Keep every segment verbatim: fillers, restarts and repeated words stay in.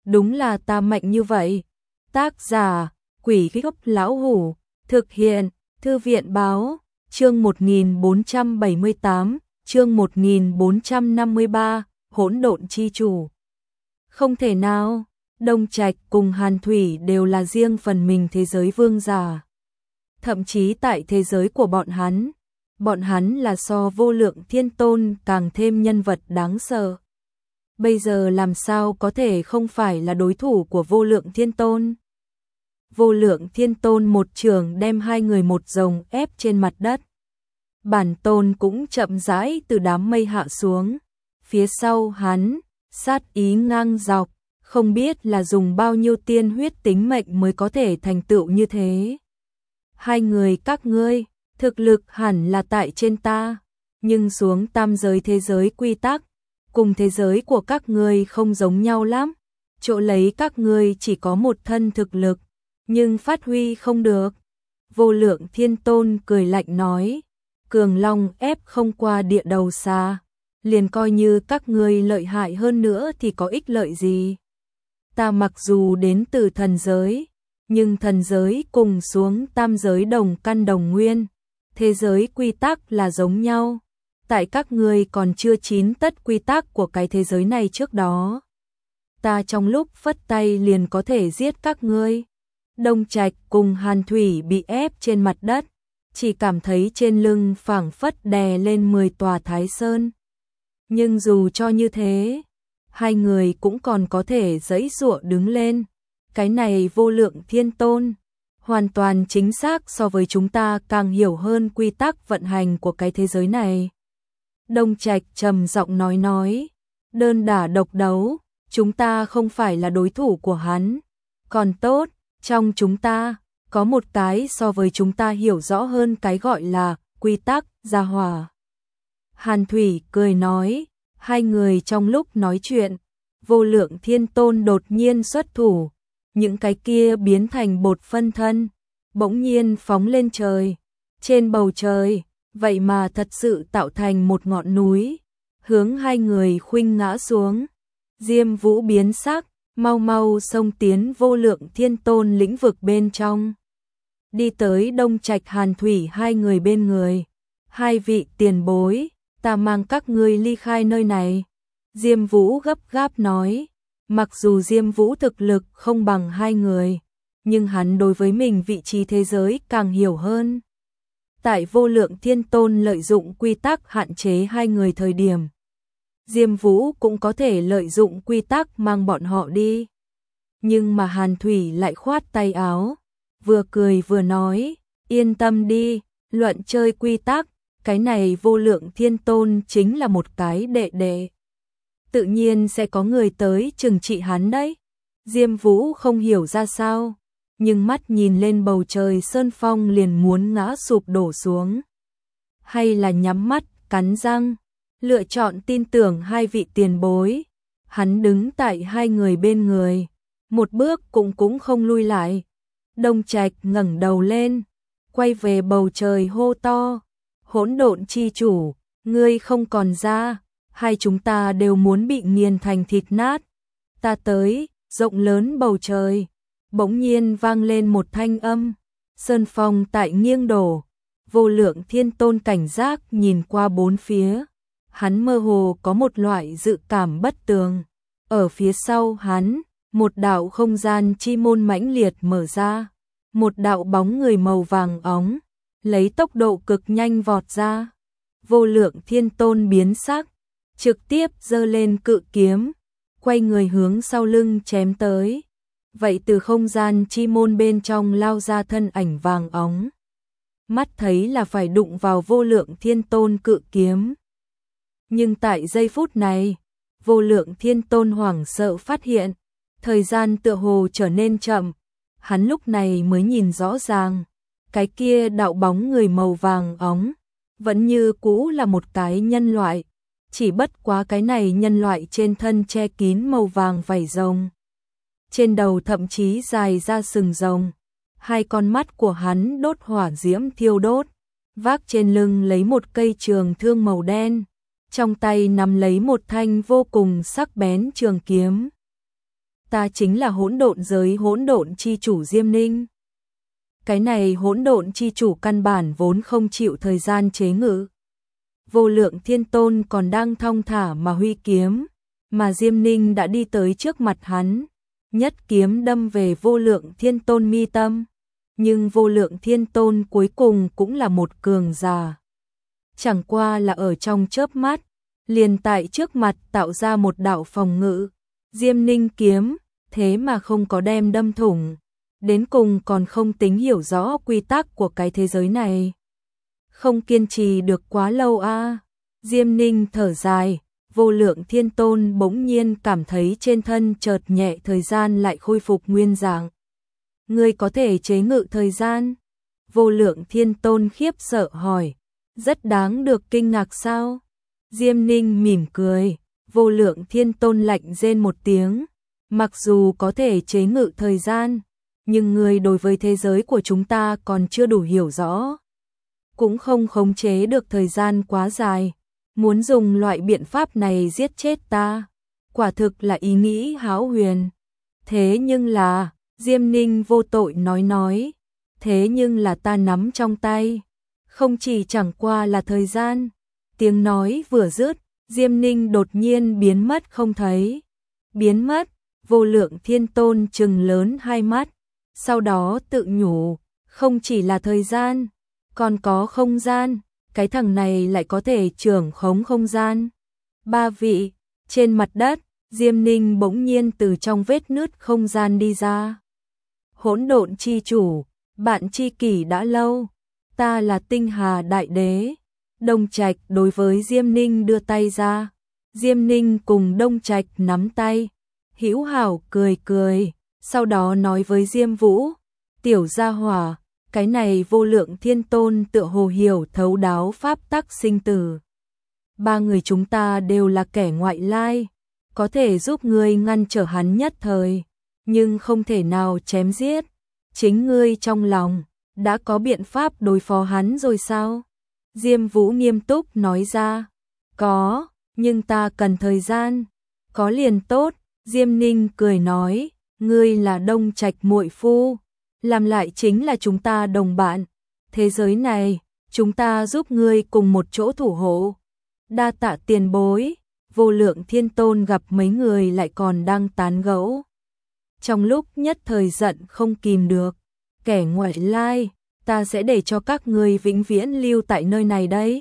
đúng là ta mạnh như vậy. Tác giả, Quỷ Gốc Lão Hủ, thực hiện, Thư viện Báo, chương một nghìn bốn trăm bảy mươi tám, chương một nghìn bốn trăm năm mươi ba, Hỗn Độn Chi Chủ. Không thể nào, Đông Trạch cùng Hàn Thủy đều là riêng phần mình thế giới vương giả. Thậm chí tại thế giới của bọn hắn, bọn hắn là so Vô Lượng Thiên Tôn càng thêm nhân vật đáng sợ. Bây giờ làm sao có thể không phải là đối thủ của Vô Lượng Thiên Tôn? Vô Lượng Thiên Tôn một trường đem hai người một rồng ép trên mặt đất. Bản tôn cũng chậm rãi từ đám mây hạ xuống. Phía sau hắn, sát ý ngang dọc, không biết là dùng bao nhiêu tiên huyết tính mệnh mới có thể thành tựu như thế. Hai người các ngươi, thực lực hẳn là tại trên ta, nhưng xuống tam giới thế giới quy tắc, cùng thế giới của các ngươi không giống nhau lắm. Chỗ lấy các ngươi chỉ có một thân thực lực, nhưng phát huy không được. Vô Lượng Thiên Tôn cười lạnh nói, cường long ép không qua địa đầu xa, liền coi như các ngươi lợi hại hơn nữa thì có ích lợi gì. Ta mặc dù đến từ thần giới, nhưng thần giới cùng xuống tam giới đồng căn đồng nguyên, thế giới quy tắc là giống nhau. Tại các ngươi còn chưa chín tất quy tắc của cái thế giới này trước đó, ta trong lúc phất tay liền có thể giết các ngươi. Đông Trạch cùng Hàn Thủy bị ép trên mặt đất, chỉ cảm thấy trên lưng phảng phất đè lên mười tòa Thái Sơn. Nhưng dù cho như thế, hai người cũng còn có thể giãy giụa đứng lên. Cái này Vô Lượng Thiên Tôn, hoàn toàn chính xác so với chúng ta càng hiểu hơn quy tắc vận hành của cái thế giới này. Đông Trạch trầm giọng nói nói, đơn đả độc đấu, chúng ta không phải là đối thủ của hắn. Còn tốt, trong chúng ta, có một cái so với chúng ta hiểu rõ hơn cái gọi là quy tắc gia hỏa. Hàn Thủy cười nói, hai người trong lúc nói chuyện, Vô Lượng Thiên Tôn đột nhiên xuất thủ, những cái kia biến thành bột phân thân, bỗng nhiên phóng lên trời. Trên bầu trời, vậy mà thật sự tạo thành một ngọn núi, hướng hai người khuynh ngã xuống. Diêm Vũ biến sắc, mau mau xông tiến Vô Lượng Thiên Tôn lĩnh vực bên trong. Đi tới Đông Trạch Hàn Thủy hai người bên người. Hai vị tiền bối, ta mang các ngươi ly khai nơi này. Diêm Vũ gấp gáp nói, mặc dù Diêm Vũ thực lực không bằng hai người, nhưng hắn đối với mình vị trí thế giới càng hiểu hơn. Tại Vô Lượng Thiên Tôn lợi dụng quy tắc hạn chế hai người thời điểm, Diêm Vũ cũng có thể lợi dụng quy tắc mang bọn họ đi. Nhưng mà Hàn Thủy lại khoát tay áo, vừa cười vừa nói, yên tâm đi, luận chơi quy tắc, cái này Vô Lượng Thiên Tôn chính là một cái đệ đệ. Tự nhiên sẽ có người tới trừng trị hắn đấy. Diêm Vũ không hiểu ra sao, nhưng mắt nhìn lên bầu trời sơn phong liền muốn ngã sụp đổ xuống. Hay là nhắm mắt, cắn răng, lựa chọn tin tưởng hai vị tiền bối. Hắn đứng tại hai người bên người, một bước cũng cũng không lui lại. Đông Trạch ngẩng đầu lên, quay về bầu trời hô to, Hỗn Độn Chi Chủ, ngươi không còn ra, hai chúng ta đều muốn bị nghiền thành thịt nát. Ta tới. Rộng lớn bầu trời, bỗng nhiên vang lên một thanh âm, sơn phong tại nghiêng đổ. Vô Lượng Thiên Tôn cảnh giác nhìn qua bốn phía, hắn mơ hồ có một loại dự cảm bất tường. Ở phía sau hắn, một đạo không gian chi môn mãnh liệt mở ra, một đạo bóng người màu vàng óng, lấy tốc độ cực nhanh vọt ra. Vô Lượng Thiên Tôn biến sắc, trực tiếp giơ lên cự kiếm, quay người hướng sau lưng chém tới. Vậy từ không gian chi môn bên trong lao ra thân ảnh vàng óng, mắt thấy là phải đụng vào Vô Lượng Thiên Tôn cự kiếm. Nhưng tại giây phút này, Vô Lượng Thiên Tôn hoảng sợ phát hiện, thời gian tựa hồ trở nên chậm. Hắn lúc này mới nhìn rõ ràng, cái kia đạo bóng người màu vàng óng, vẫn như cũ là một cái nhân loại. Chỉ bất quá cái này nhân loại trên thân che kín màu vàng vảy rồng, trên đầu thậm chí dài ra sừng rồng. Hai con mắt của hắn đốt hỏa diễm thiêu đốt, vác trên lưng lấy một cây trường thương màu đen, trong tay nắm lấy một thanh vô cùng sắc bén trường kiếm. ta chính là hỗn độn giới hỗn độn chi chủ Diêm Ninh. Cái này hỗn độn chi chủ căn bản vốn không chịu thời gian chế ngự. Vô Lượng Thiên Tôn còn đang thong thả mà huy kiếm, mà Diêm Ninh đã đi tới trước mặt hắn, nhất kiếm đâm về Vô Lượng Thiên Tôn mi tâm. Nhưng Vô Lượng Thiên Tôn cuối cùng cũng là một cường giả. Chẳng qua là ở trong chớp mắt, liền tại trước mặt tạo ra một đạo phòng ngự. Diêm Ninh kiếm, thế mà không có đem đâm thủng. Đến cùng còn không tính hiểu rõ quy tắc của cái thế giới này. Không kiên trì được quá lâu a. À. Diêm Ninh thở dài, Vô Lượng Thiên Tôn bỗng nhiên cảm thấy trên thân chợt nhẹ, thời gian lại khôi phục nguyên dạng. Ngươi có thể chế ngự thời gian? Vô Lượng Thiên Tôn khiếp sợ hỏi. Rất đáng được kinh ngạc sao? Diêm Ninh mỉm cười, Vô Lượng Thiên Tôn lạnh rên một tiếng. Mặc dù có thể chế ngự thời gian, nhưng ngươi đối với thế giới của chúng ta còn chưa đủ hiểu rõ. Cũng không khống chế được thời gian quá dài. Muốn dùng loại biện pháp này giết chết ta, quả thực là ý nghĩ hão huyền. Thế nhưng là, Diêm Ninh vô tội nói nói, thế nhưng là ta nắm trong tay, không chỉ chẳng qua là thời gian. Tiếng nói vừa dứt, Diêm Ninh đột nhiên biến mất không thấy. Biến mất, Vô Lượng Thiên Tôn trừng lớn hai mắt, sau đó tự nhủ, không chỉ là thời gian, còn có không gian. Cái thằng này lại có thể trưởng khống không gian. Ba vị, trên mặt đất, Diêm Ninh bỗng nhiên từ trong vết nứt không gian đi ra. Hỗn độn chi chủ, bạn chi kỷ đã lâu, ta là Tinh Hà Đại Đế. Đông Trạch đối với Diêm Ninh đưa tay ra. Diêm Ninh cùng Đông Trạch nắm tay, hữu hảo cười cười, sau đó nói với Diêm Vũ, tiểu gia hỏa, cái này Vô Lượng Thiên Tôn tựa hồ hiểu thấu đáo pháp tắc sinh tử. Ba người chúng ta đều là kẻ ngoại lai, có thể giúp ngươi ngăn trở hắn nhất thời, nhưng không thể nào chém giết. Chính ngươi trong lòng đã có biện pháp đối phó hắn rồi sao? Diêm Vũ nghiêm túc nói ra. Có, nhưng ta cần thời gian. Có liền tốt. Diêm Ninh cười nói, ngươi là Đông Trạch muội phu, làm lại chính là chúng ta đồng bạn. Thế giới này, chúng ta giúp ngươi cùng một chỗ thủ hộ. Đa tạ tiền bối. Vô Lượng Thiên Tôn gặp mấy người lại còn đang tán gẫu. Trong lúc nhất thời giận không kìm được, kẻ ngoại lai, ta sẽ để cho các ngươi vĩnh viễn lưu tại nơi này đấy.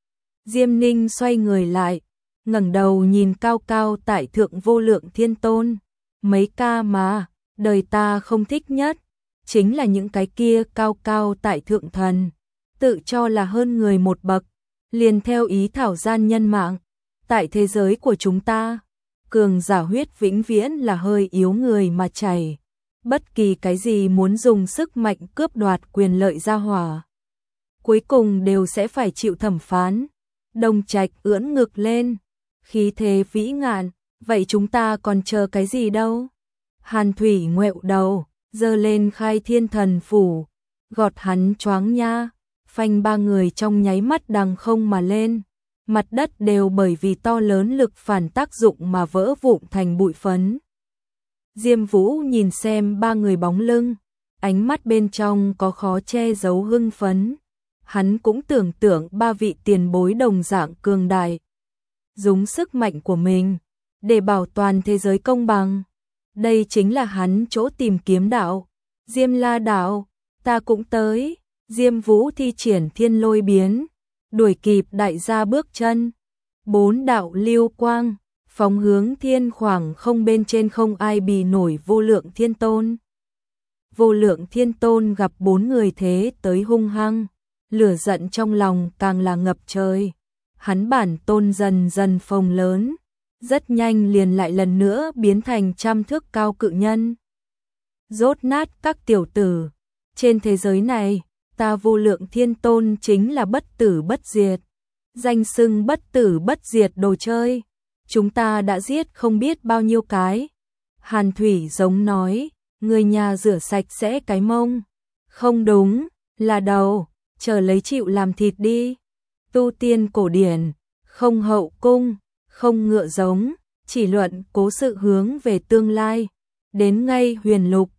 Diêm Ninh xoay người lại, ngẩng đầu nhìn cao cao tại thượng Vô Lượng Thiên Tôn. Mấy ca mà, đời ta không thích nhất, chính là những cái kia cao cao tại thượng thần, tự cho là hơn người một bậc, liền theo ý thảo gian nhân mạng. Tại thế giới của chúng ta, cường giả huyết vĩnh viễn là hơi yếu người mà chảy. Bất kỳ cái gì muốn dùng sức mạnh cướp đoạt quyền lợi gia hỏa, cuối cùng đều sẽ phải chịu thẩm phán. Đông Trạch ưỡn ngực lên, khí thế vĩ ngạn, vậy chúng ta còn chờ cái gì đâu? Hàn Thủy ngoẹo đầu, giơ lên Khai Thiên Thần Phủ, gọt hắn choáng nha, phanh ba người trong nháy mắt đằng không mà lên. Mặt đất đều bởi vì to lớn lực phản tác dụng mà vỡ vụn thành bụi phấn. Diêm Vũ nhìn xem ba người bóng lưng, ánh mắt bên trong có khó che giấu hưng phấn. Hắn cũng tưởng tượng ba vị tiền bối đồng dạng cường đại, dùng sức mạnh của mình để bảo toàn thế giới công bằng. Đây chính là hắn chỗ tìm kiếm đạo. Diêm La đạo, ta cũng tới. Diêm Vũ thi triển thiên lôi biến, đuổi kịp đại gia bước chân. Bốn đạo lưu quang, phóng hướng thiên khoảng không, bên trên không ai bì nổi Vô Lượng Thiên Tôn. Vô Lượng Thiên Tôn gặp bốn người thế tới hung hăng, lửa giận trong lòng càng là ngập trời. Hắn bản tôn dần dần phồng lớn, rất nhanh liền lại lần nữa biến thành trăm thước cao cự nhân. Rốt nát các tiểu tử, trên thế giới này, ta Vô Lượng Thiên Tôn chính là bất tử bất diệt. Danh xưng bất tử bất diệt đồ chơi, chúng ta đã giết không biết bao nhiêu cái. Hàn Thủy giống nói, người nhà rửa sạch sẽ cái mông. Không đúng, là đầu, chờ lấy chịu làm thịt đi. Tu tiên cổ điển, không hậu cung, không ngựa giống, chỉ luận cố sự hướng về tương lai. đến ngay huyền lục,